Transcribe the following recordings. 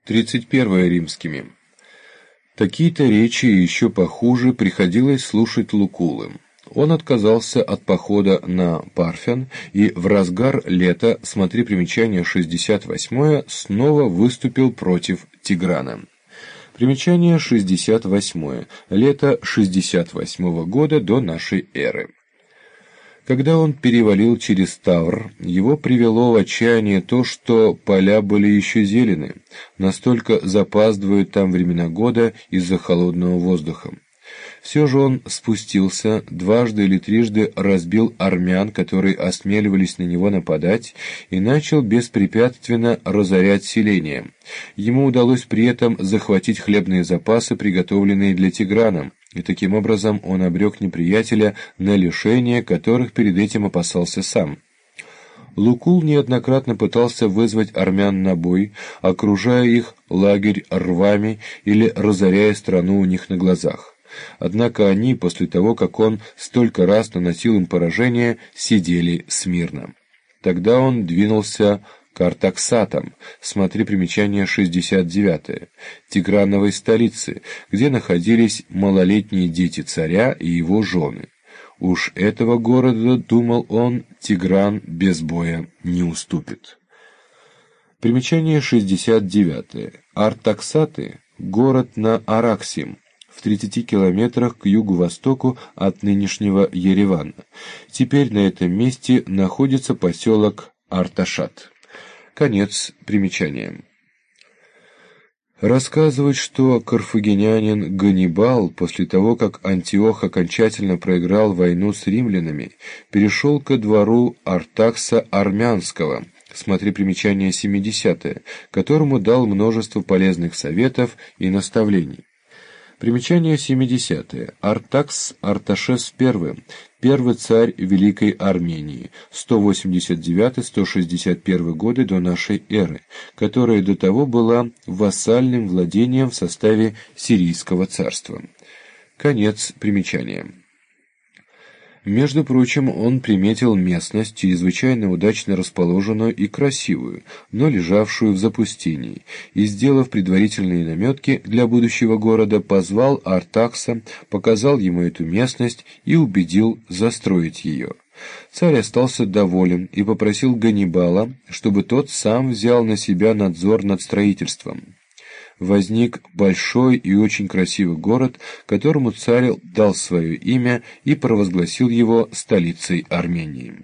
31 римскими. Такие-то речи и еще похуже приходилось слушать Лукулы. Он отказался от похода на Парфян и в разгар лета, смотри примечание 68, снова выступил против Тиграна. Примечание 68. Лето 68 года до нашей эры. Когда он перевалил через Тавр, его привело в отчаяние то, что поля были еще зелены, настолько запаздывают там времена года из-за холодного воздуха. Все же он спустился, дважды или трижды разбил армян, которые осмеливались на него нападать, и начал беспрепятственно разорять селение. Ему удалось при этом захватить хлебные запасы, приготовленные для Тиграна, и таким образом он обрек неприятеля на лишения, которых перед этим опасался сам. Лукул неоднократно пытался вызвать армян на бой, окружая их лагерь рвами или разоряя страну у них на глазах. Однако они, после того, как он столько раз наносил им поражение, сидели смирно. Тогда он двинулся к Артаксатам, смотри примечание 69, Тиграновой столицы, где находились малолетние дети царя и его жены. Уж этого города, думал он, Тигран без боя не уступит. Примечание 69. Артаксаты – город на Араксим, в 30 километрах к югу-востоку от нынешнего Еревана. Теперь на этом месте находится поселок Арташат. Конец примечания. Рассказывают, что карфагенянин Ганнибал, после того, как Антиох окончательно проиграл войну с римлянами, перешел ко двору Артакса Армянского, смотри примечание 70, которому дал множество полезных советов и наставлений. Примечание 70. Артакс Арташес I, первый царь Великой Армении, 189-161 годы до нашей эры, которая до того была вассальным владением в составе Сирийского царства. Конец примечания. Между прочим, он приметил местность, чрезвычайно удачно расположенную и красивую, но лежавшую в запустении, и, сделав предварительные наметки для будущего города, позвал Артакса, показал ему эту местность и убедил застроить ее. Царь остался доволен и попросил Ганнибала, чтобы тот сам взял на себя надзор над строительством. Возник большой и очень красивый город, которому царь дал свое имя и провозгласил его столицей Армении.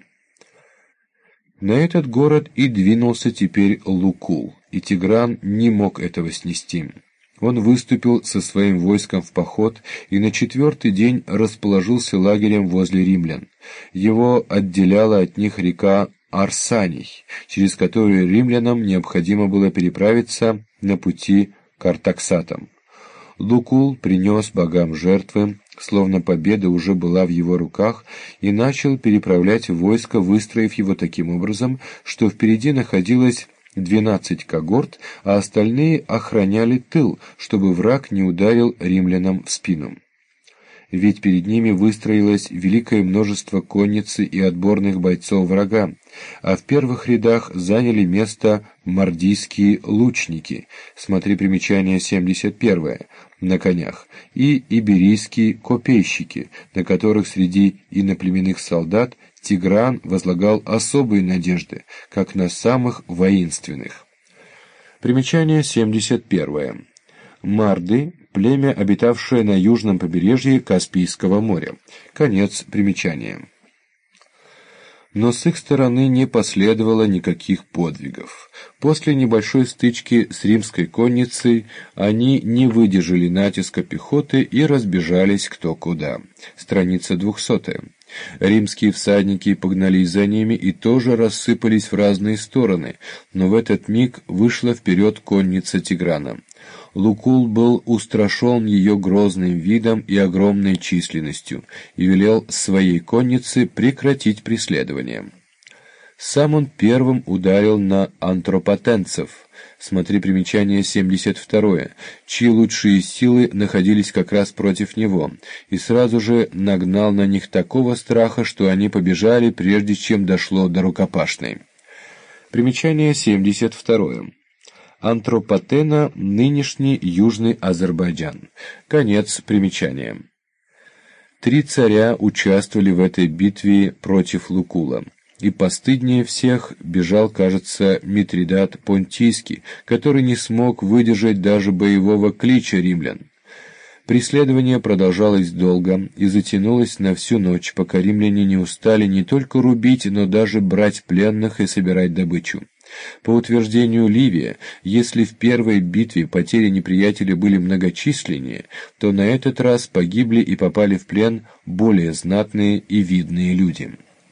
На этот город и двинулся теперь Лукул, и Тигран не мог этого снести. Он выступил со своим войском в поход и на 4-й день расположился лагерем возле римлян. Его отделяла от них река Арсаний, через которую римлянам необходимо было переправиться на пути к Артаксатам. Лукул принес богам жертвы, словно победа уже была в его руках, и начал переправлять войско, выстроив его таким образом, что впереди находилось 12 когорт, а остальные охраняли тыл, чтобы враг не ударил римлянам в спину. Ведь перед ними выстроилось великое множество конницы и отборных бойцов врага, а в первых рядах заняли место мардийские лучники, смотри примечание 71, на конях, и иберийские копейщики, на которых среди иноплеменных солдат Тигран возлагал особые надежды, как на самых воинственных. Примечание 71. Марды – племя, обитавшее на южном побережье Каспийского моря. Конец примечания. Но с их стороны не последовало никаких подвигов. После небольшой стычки с римской конницей они не выдержали натиска пехоты и разбежались кто куда. Страница 200. Римские всадники погнались за ними и тоже рассыпались в разные стороны, но в этот миг вышла вперед конница Тиграна. Лукул был устрашен ее грозным видом и огромной численностью и велел своей коннице прекратить преследование. Сам он первым ударил на антропотенцев, смотри примечание 72, чьи лучшие силы находились как раз против него, и сразу же нагнал на них такого страха, что они побежали, прежде чем дошло до рукопашной. Примечание 72. Антропатена, нынешний Южный Азербайджан. Конец примечания. 3 царя участвовали в этой битве против Лукула. И постыднее всех бежал, кажется, Митридат Понтийский, который не смог выдержать даже боевого клича римлян. Преследование продолжалось долго и затянулось на всю ночь, пока римляне не устали не только рубить, но даже брать пленных и собирать добычу. По утверждению Ливия, если в первой битве потери неприятеля были многочисленнее, то на этот раз погибли и попали в плен более знатные и видные люди.